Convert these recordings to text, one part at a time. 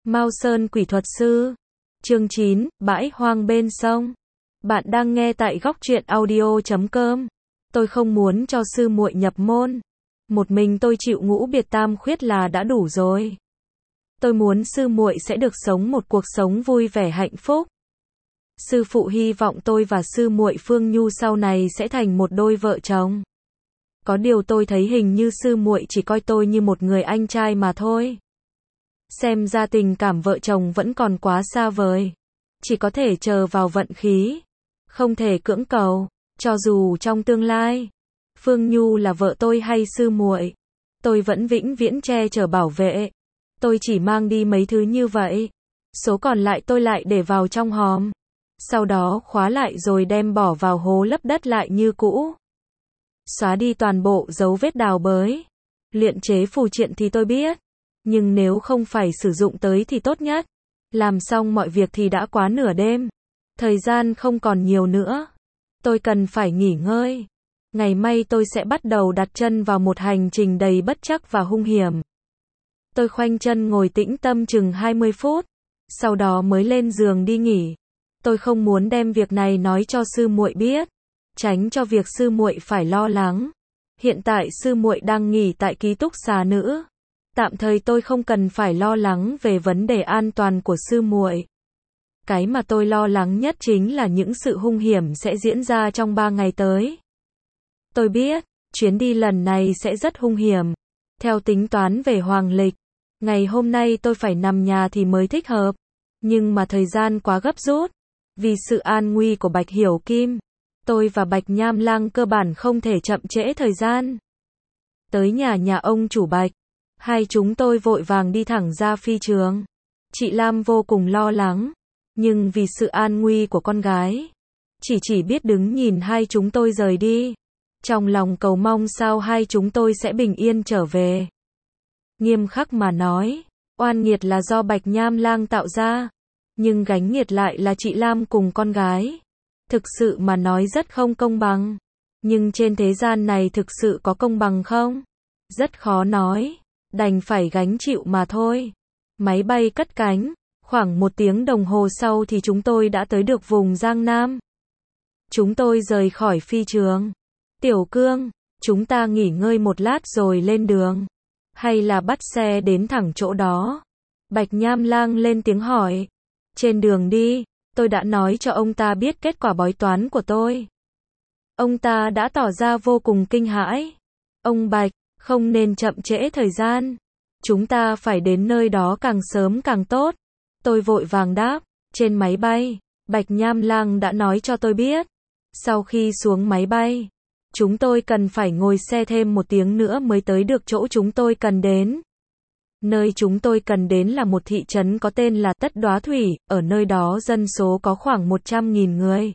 Mao Sơn Quỷ Thuật Sư. Chương 9, Bãi hoang bên sông. Bạn đang nghe tại góc truyện audio.com. Tôi không muốn cho sư muội nhập môn. Một mình tôi chịu ngũ biệt tam khuyết là đã đủ rồi. Tôi muốn sư muội sẽ được sống một cuộc sống vui vẻ hạnh phúc. Sư phụ hy vọng tôi và sư muội Phương Nhu sau này sẽ thành một đôi vợ chồng. Có điều tôi thấy hình như sư muội chỉ coi tôi như một người anh trai mà thôi. Xem ra tình cảm vợ chồng vẫn còn quá xa vời. Chỉ có thể chờ vào vận khí. Không thể cưỡng cầu. Cho dù trong tương lai, Phương Nhu là vợ tôi hay sư muội, tôi vẫn vĩnh viễn che chở bảo vệ. Tôi chỉ mang đi mấy thứ như vậy. Số còn lại tôi lại để vào trong hòm. Sau đó khóa lại rồi đem bỏ vào hố lấp đất lại như cũ. Xóa đi toàn bộ dấu vết đào bới. Luyện chế phù triện thì tôi biết. Nhưng nếu không phải sử dụng tới thì tốt nhất. Làm xong mọi việc thì đã quá nửa đêm. Thời gian không còn nhiều nữa. Tôi cần phải nghỉ ngơi. Ngày mai tôi sẽ bắt đầu đặt chân vào một hành trình đầy bất trắc và hung hiểm. Tôi khoanh chân ngồi tĩnh tâm chừng 20 phút. Sau đó mới lên giường đi nghỉ. Tôi không muốn đem việc này nói cho sư muội biết. Tránh cho việc sư muội phải lo lắng. Hiện tại sư muội đang nghỉ tại ký túc xá nữ. Tạm thời tôi không cần phải lo lắng về vấn đề an toàn của sư muội. Cái mà tôi lo lắng nhất chính là những sự hung hiểm sẽ diễn ra trong 3 ngày tới. Tôi biết, chuyến đi lần này sẽ rất hung hiểm. Theo tính toán về hoàng lịch, ngày hôm nay tôi phải nằm nhà thì mới thích hợp. Nhưng mà thời gian quá gấp rút. Vì sự an nguy của Bạch Hiểu Kim, tôi và Bạch Nham Lang cơ bản không thể chậm trễ thời gian. Tới nhà ông chủ Bạch, hai chúng tôi vội vàng đi thẳng ra phi trường. Chị Lam vô cùng lo lắng, nhưng vì sự an nguy của con gái, chỉ biết đứng nhìn hai chúng tôi rời đi. Trong lòng cầu mong sao hai chúng tôi sẽ bình yên trở về. Nghiêm khắc mà nói, oan nghiệt là do Bạch Nham Lang tạo ra, nhưng gánh nghiệt lại là chị Lam cùng con gái. Thực sự mà nói rất không công bằng. Nhưng trên thế gian này thực sự có công bằng không? Rất khó nói. Đành phải gánh chịu mà thôi. Máy bay cất cánh. Khoảng 1 tiếng đồng hồ sau thì chúng tôi đã tới được vùng Giang Nam. Chúng tôi rời khỏi phi trường. Tiểu Cương, chúng ta nghỉ ngơi một lát rồi lên đường. Hay là bắt xe đến thẳng chỗ đó? Bạch Nham Lang lên tiếng hỏi. Trên đường đi, tôi đã nói cho ông ta biết kết quả bói toán của tôi. Ông ta đã tỏ ra vô cùng kinh hãi. Ông Bạch, không nên chậm trễ thời gian. Chúng ta phải đến nơi đó càng sớm càng tốt. Tôi vội vàng đáp. Trên máy bay, Bạch Nham Lang đã nói cho tôi biết. Sau khi xuống máy bay, chúng tôi cần phải ngồi xe thêm 1 tiếng nữa mới tới được chỗ chúng tôi cần đến. Nơi chúng tôi cần đến là một thị trấn có tên là Tất Đóa Thủy, ở nơi đó dân số có khoảng 100.000 người.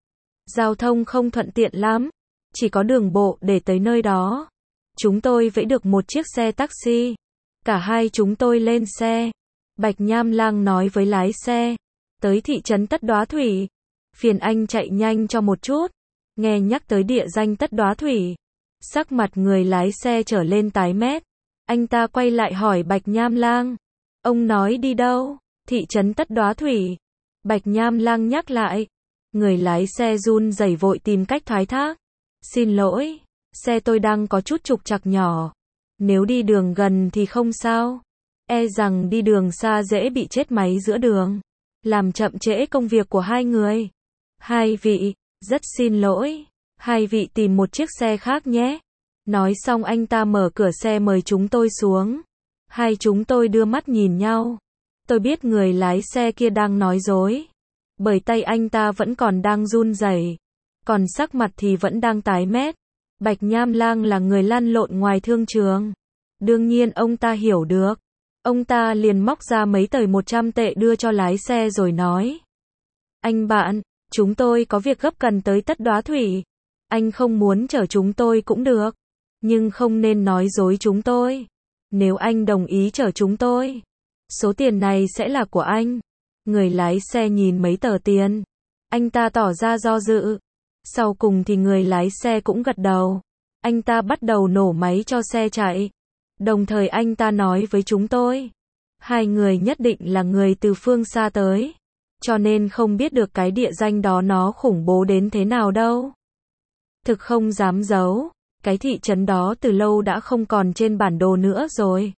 Giao thông không thuận tiện lắm, chỉ có đường bộ để tới nơi đó. Chúng tôi vẫy được một chiếc xe taxi. Cả hai chúng tôi lên xe. Bạch Nham Lang nói với lái xe. Tới thị trấn Tất Đóa Thủy. Phiền anh chạy nhanh cho một chút. Nghe nhắc tới địa danh Tất Đóa Thủy, sắc mặt người lái xe trở lên tái mét. Anh ta quay lại hỏi Bạch Nham Lang. Ông nói đi đâu? Thị trấn Tất Đóa Thủy. Bạch Nham Lang nhắc lại. Người lái xe run rẩy vội tìm cách thoái thác. Xin lỗi, xe tôi đang có chút trục trặc nhỏ. Nếu đi đường gần thì không sao. E rằng đi đường xa dễ bị chết máy giữa đường. Làm chậm trễ công việc của hai người. Hai vị, rất xin lỗi. Hai vị tìm một chiếc xe khác nhé. Nói xong anh ta mở cửa xe mời chúng tôi xuống. Hai chúng tôi đưa mắt nhìn nhau. Tôi biết người lái xe kia đang nói dối. Bởi tay anh ta vẫn còn đang run rẩy. Còn sắc mặt thì vẫn đang tái mét. Bạch Nham Lang là người lăn lộn ngoài thương trường. Đương nhiên ông ta hiểu được. Ông ta liền móc ra mấy tờ 100 tệ đưa cho lái xe rồi nói. Anh bạn, chúng tôi có việc gấp cần tới Tất Đóa Thủy. Anh không muốn chở chúng tôi cũng được. Nhưng không nên nói dối chúng tôi. Nếu anh đồng ý chở chúng tôi, số tiền này sẽ là của anh. Người lái xe nhìn mấy tờ tiền. Anh ta tỏ ra do dự. Sau cùng thì người lái xe cũng gật đầu. Anh ta bắt đầu nổ máy cho xe chạy. Đồng thời anh ta nói với chúng tôi. Hai người nhất định là người từ phương xa tới, cho nên không biết được cái địa danh đó nó khủng bố đến thế nào đâu. Thực không dám giấu, cái thị trấn đó từ lâu đã không còn trên bản đồ nữa rồi.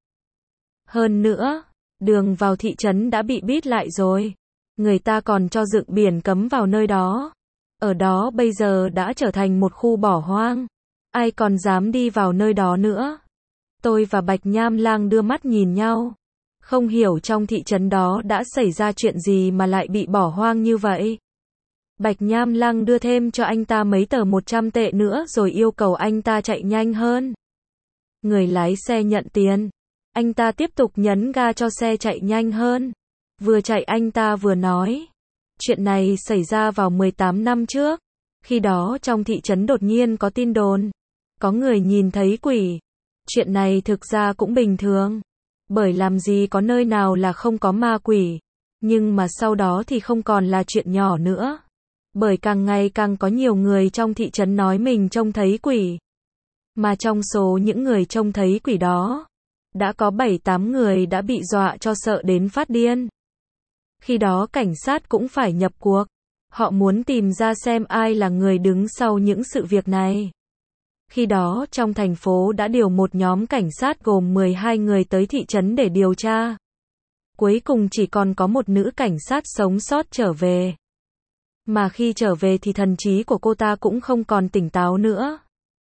Hơn nữa, đường vào thị trấn đã bị bít lại rồi. Người ta còn cho dựng biển cấm vào nơi đó. Ở đó bây giờ đã trở thành một khu bỏ hoang. Ai còn dám đi vào nơi đó nữa. Tôi và Bạch Nham Lang đưa mắt nhìn nhau. Không hiểu trong thị trấn đó đã xảy ra chuyện gì mà lại bị bỏ hoang như vậy. Bạch Nham Lang đưa thêm cho anh ta mấy tờ 100 tệ nữa rồi yêu cầu anh ta chạy nhanh hơn. Người lái xe nhận tiền. Anh ta tiếp tục nhấn ga cho xe chạy nhanh hơn. Vừa chạy anh ta vừa nói. Chuyện này xảy ra vào 18 năm trước. Khi đó trong thị trấn đột nhiên có tin đồn. Có người nhìn thấy quỷ. Chuyện này thực ra cũng bình thường. Bởi làm gì có nơi nào là không có ma quỷ. Nhưng mà sau đó thì không còn là chuyện nhỏ nữa. Bởi càng ngày càng có nhiều người trong thị trấn nói mình trông thấy quỷ. Mà trong số những người trông thấy quỷ đó, đã có 7-8 người đã bị dọa cho sợ đến phát điên. Khi đó cảnh sát cũng phải nhập cuộc. Họ muốn tìm ra xem ai là người đứng sau những sự việc này. Khi đó trong thành phố đã điều một nhóm cảnh sát gồm 12 người tới thị trấn để điều tra. Cuối cùng chỉ còn có một nữ cảnh sát sống sót trở về. Mà khi trở về thì thần trí của cô ta cũng không còn tỉnh táo nữa.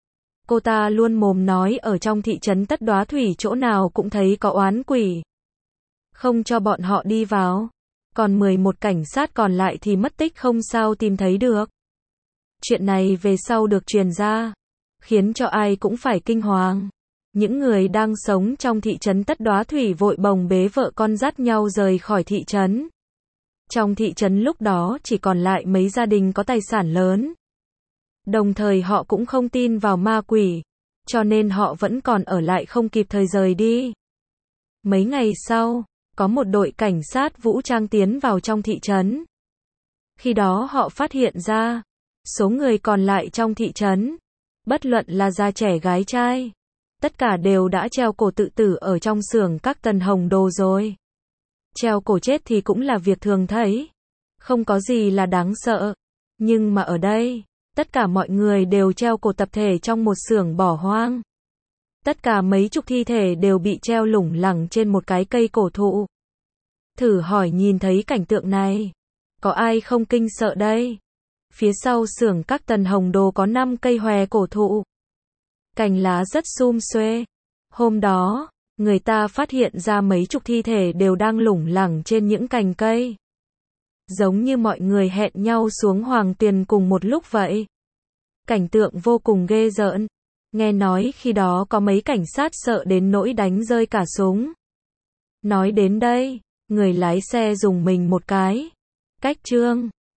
Cô ta luôn mồm nói ở trong thị trấn Tất Đóa Thủy chỗ nào cũng thấy có oán quỷ. Không cho bọn họ đi vào. Còn 11 cảnh sát còn lại thì mất tích không sao tìm thấy được. Chuyện này về sau được truyền ra, khiến cho ai cũng phải kinh hoàng. Những người đang sống trong thị trấn Tất Đóa Thủy vội bồng bế vợ con dắt nhau rời khỏi thị trấn. Trong thị trấn lúc đó chỉ còn lại mấy gia đình có tài sản lớn. Đồng thời họ cũng không tin vào ma quỷ, cho nên họ vẫn còn ở lại không kịp thời rời đi. Mấy ngày sau, có một đội cảnh sát vũ trang tiến vào trong thị trấn. Khi đó họ phát hiện ra, số người còn lại trong thị trấn, bất luận là già trẻ gái trai, tất cả đều đã treo cổ tự tử ở trong xưởng các tần hồng đồ rồi. Treo cổ chết thì cũng là việc thường thấy, không có gì là đáng sợ. Nhưng mà ở đây, tất cả mọi người đều treo cổ tập thể trong một xưởng bỏ hoang. Tất cả mấy chục thi thể đều bị treo lủng lẳng trên một cái cây cổ thụ. Thử hỏi nhìn thấy cảnh tượng này, có ai không kinh sợ đây? Phía sau xưởng các tần hồng đồ có 5 cây hòe cổ thụ. Cành lá rất sum xuê. Hôm đó, người ta phát hiện ra mấy chục thi thể đều đang lủng lẳng trên những cành cây. Giống như mọi người hẹn nhau xuống Hoàng Tuyền cùng một lúc vậy. Cảnh tượng vô cùng ghê rợn. Nghe nói khi đó có mấy cảnh sát sợ đến nỗi đánh rơi cả súng. Nói đến đây, người lái xe dùng mình một cái. Cách chương